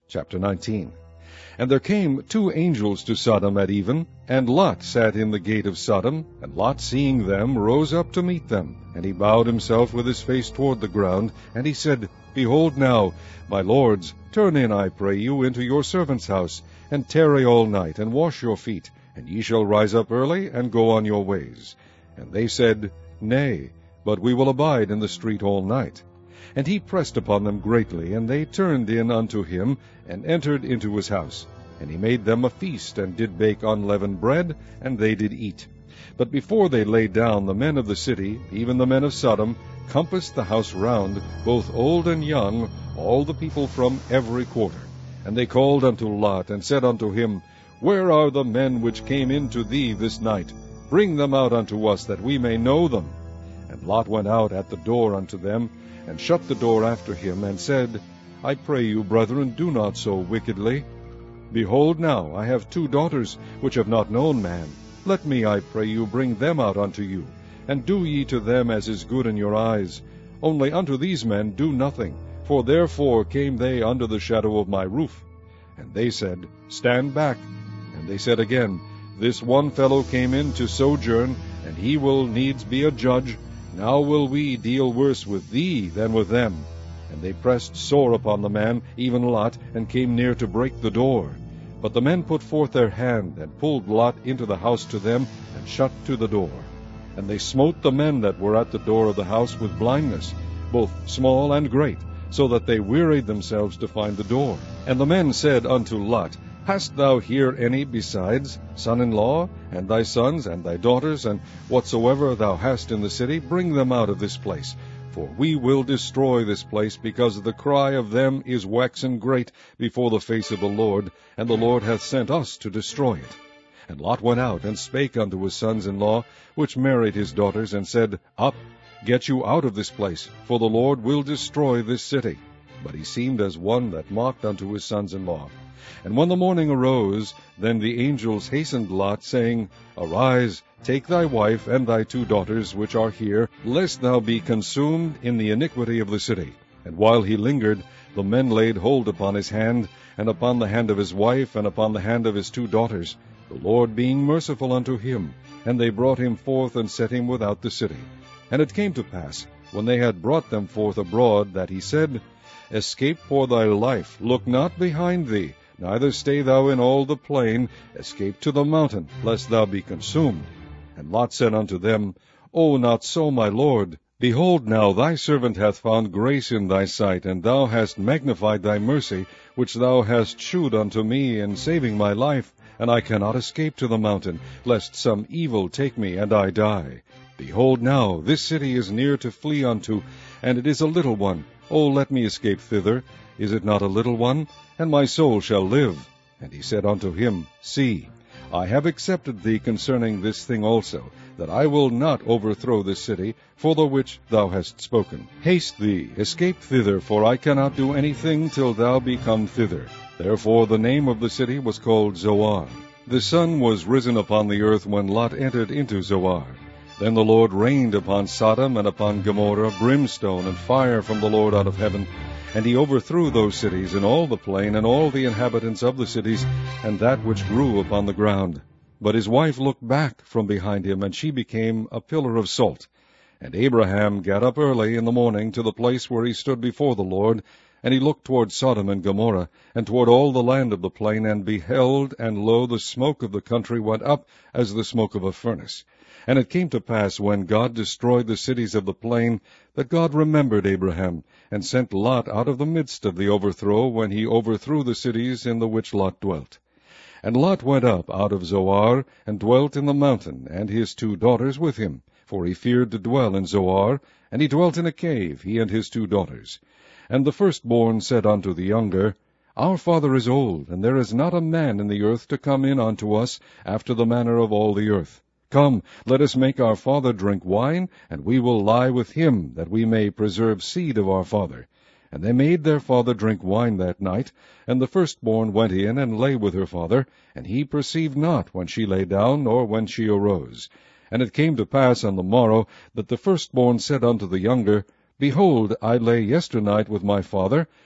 Chapter 19. And there came 2 angels to Sodom at even, and Lot sat in the gate of Sodom. And Lot, seeing them, rose up to meet them. And he bowed himself with his face toward the ground. And he said, Behold now, my lords, turn in, I pray you, into your servant's house, and tarry all night, and wash your feet, and ye shall rise up early, and go on your ways. And they said, Nay, but we will abide in the street all night. And he pressed upon them greatly, and they turned in unto him, and entered into his house. And he made them a feast, and did bake unleavened bread, and they did eat. But before they lay down, the men of the city, even the men of Sodom, compassed the house round, both old and young, all the people from every quarter. And they called unto Lot, and said unto him, Where are the men which came in to thee this night? Bring them out unto us, that we may know them. And Lot went out at the door unto them, and shut the door after him, and said, I pray you, brethren, do not so wickedly. Behold now, I have 2 daughters, which have not known man. Let me, I pray you, bring them out unto you, and do ye to them as is good in your eyes. Only unto these men do nothing, for therefore came they under the shadow of my roof. And they said, Stand back. And they said again, This one fellow came in to sojourn, and he will needs be a judge. Now will we deal worse with thee than with them. And they pressed sore upon the man, even Lot, and came near to break the door. But the men put forth their hand, and pulled Lot into the house to them, and shut to the door. And they smote the men that were at the door of the house with blindness, both small and great, so that they wearied themselves to find the door. And the men said unto Lot, Hast thou here any besides, son-in-law, and thy sons, and thy daughters, and whatsoever thou hast in the city? Bring them out of this place. For we will destroy this place, because the cry of them is waxen great before the face of the Lord, and the Lord hath sent us to destroy it. And Lot went out, and spake unto his sons-in-law, which married his daughters, and said, Up, get you out of this place, for the Lord will destroy this city. But he seemed as one that mocked unto his sons-in-law. And when the morning arose, then the angels hastened Lot, saying, Arise, take thy wife and thy 2 daughters which are here, lest thou be consumed in the iniquity of the city. And while he lingered, the men laid hold upon his hand, and upon the hand of his wife, and upon the hand of his 2 daughters, the Lord being merciful unto him. And they brought him forth, and set him without the city. And it came to pass, when they had brought them forth abroad, that he said, Escape for thy life, look not behind thee, neither stay thou in all the plain, escape to the mountain, lest thou be consumed. And Lot said unto them, O, not so, my lord. Behold, now thy servant hath found grace in thy sight, and thou hast magnified thy mercy, which thou hast shewed unto me in saving my life, and I cannot escape to the mountain, lest some evil take me, and I die. Behold now, this city is near to flee unto, and it is a little one. O, let me escape thither. Is it not a little one? And my soul shall live. And he said unto him, See, I have accepted thee concerning this thing also, that I will not overthrow this city, for the which thou hast spoken. Haste thee, escape thither, for I cannot do anything till thou be come thither. Therefore the name of the city was called Zoar. The sun was risen upon the earth when Lot entered into Zoar. Then the Lord rained upon Sodom and upon Gomorrah brimstone and fire from the Lord out of heaven, and he overthrew those cities, and all the plain, and all the inhabitants of the cities, and that which grew upon the ground. But his wife looked back from behind him, and she became a pillar of salt. And Abraham got up early in the morning to the place where he stood before the Lord, and he looked toward Sodom and Gomorrah, and toward all the land of the plain, and beheld, and lo, the smoke of the country went up as the smoke of a furnace. And it came to pass, when God destroyed the cities of the plain, that God remembered Abraham, and sent Lot out of the midst of the overthrow, when he overthrew the cities in the which Lot dwelt. And Lot went up out of Zoar, and dwelt in the mountain, and his 2 daughters with him, for he feared to dwell in Zoar, and he dwelt in a cave, he and his 2 daughters. And the firstborn said unto the younger, Our father is old, and there is not a man in the earth to come in unto us after the manner of all the earth. Come, let us make our father drink wine, and we will lie with him, that we may preserve seed of our father. And they made their father drink wine that night. And the firstborn went in and lay with her father, and he perceived not when she lay down, nor when she arose. And it came to pass on the morrow, that the firstborn said unto the younger, Behold, I lay yesternight with my father,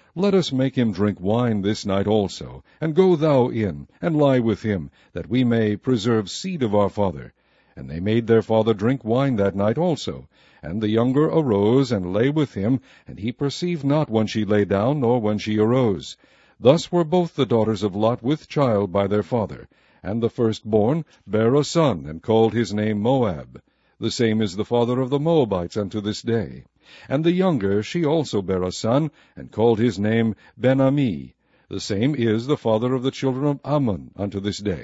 Let us make him drink wine this night also, and go thou in, and lie with him, that we may preserve seed of our father. And they made their father drink wine that night also. And the younger arose, and lay with him, and he perceived not when she lay down, nor when she arose. Thus were both the daughters of Lot with child by their father. And the firstborn bare a son, and called his name Moab. The same is the father of the Moabites unto this day. And the younger, she also bare a son, and called his name Ben-Ammi. The same is the father of the children of Ammon unto this day.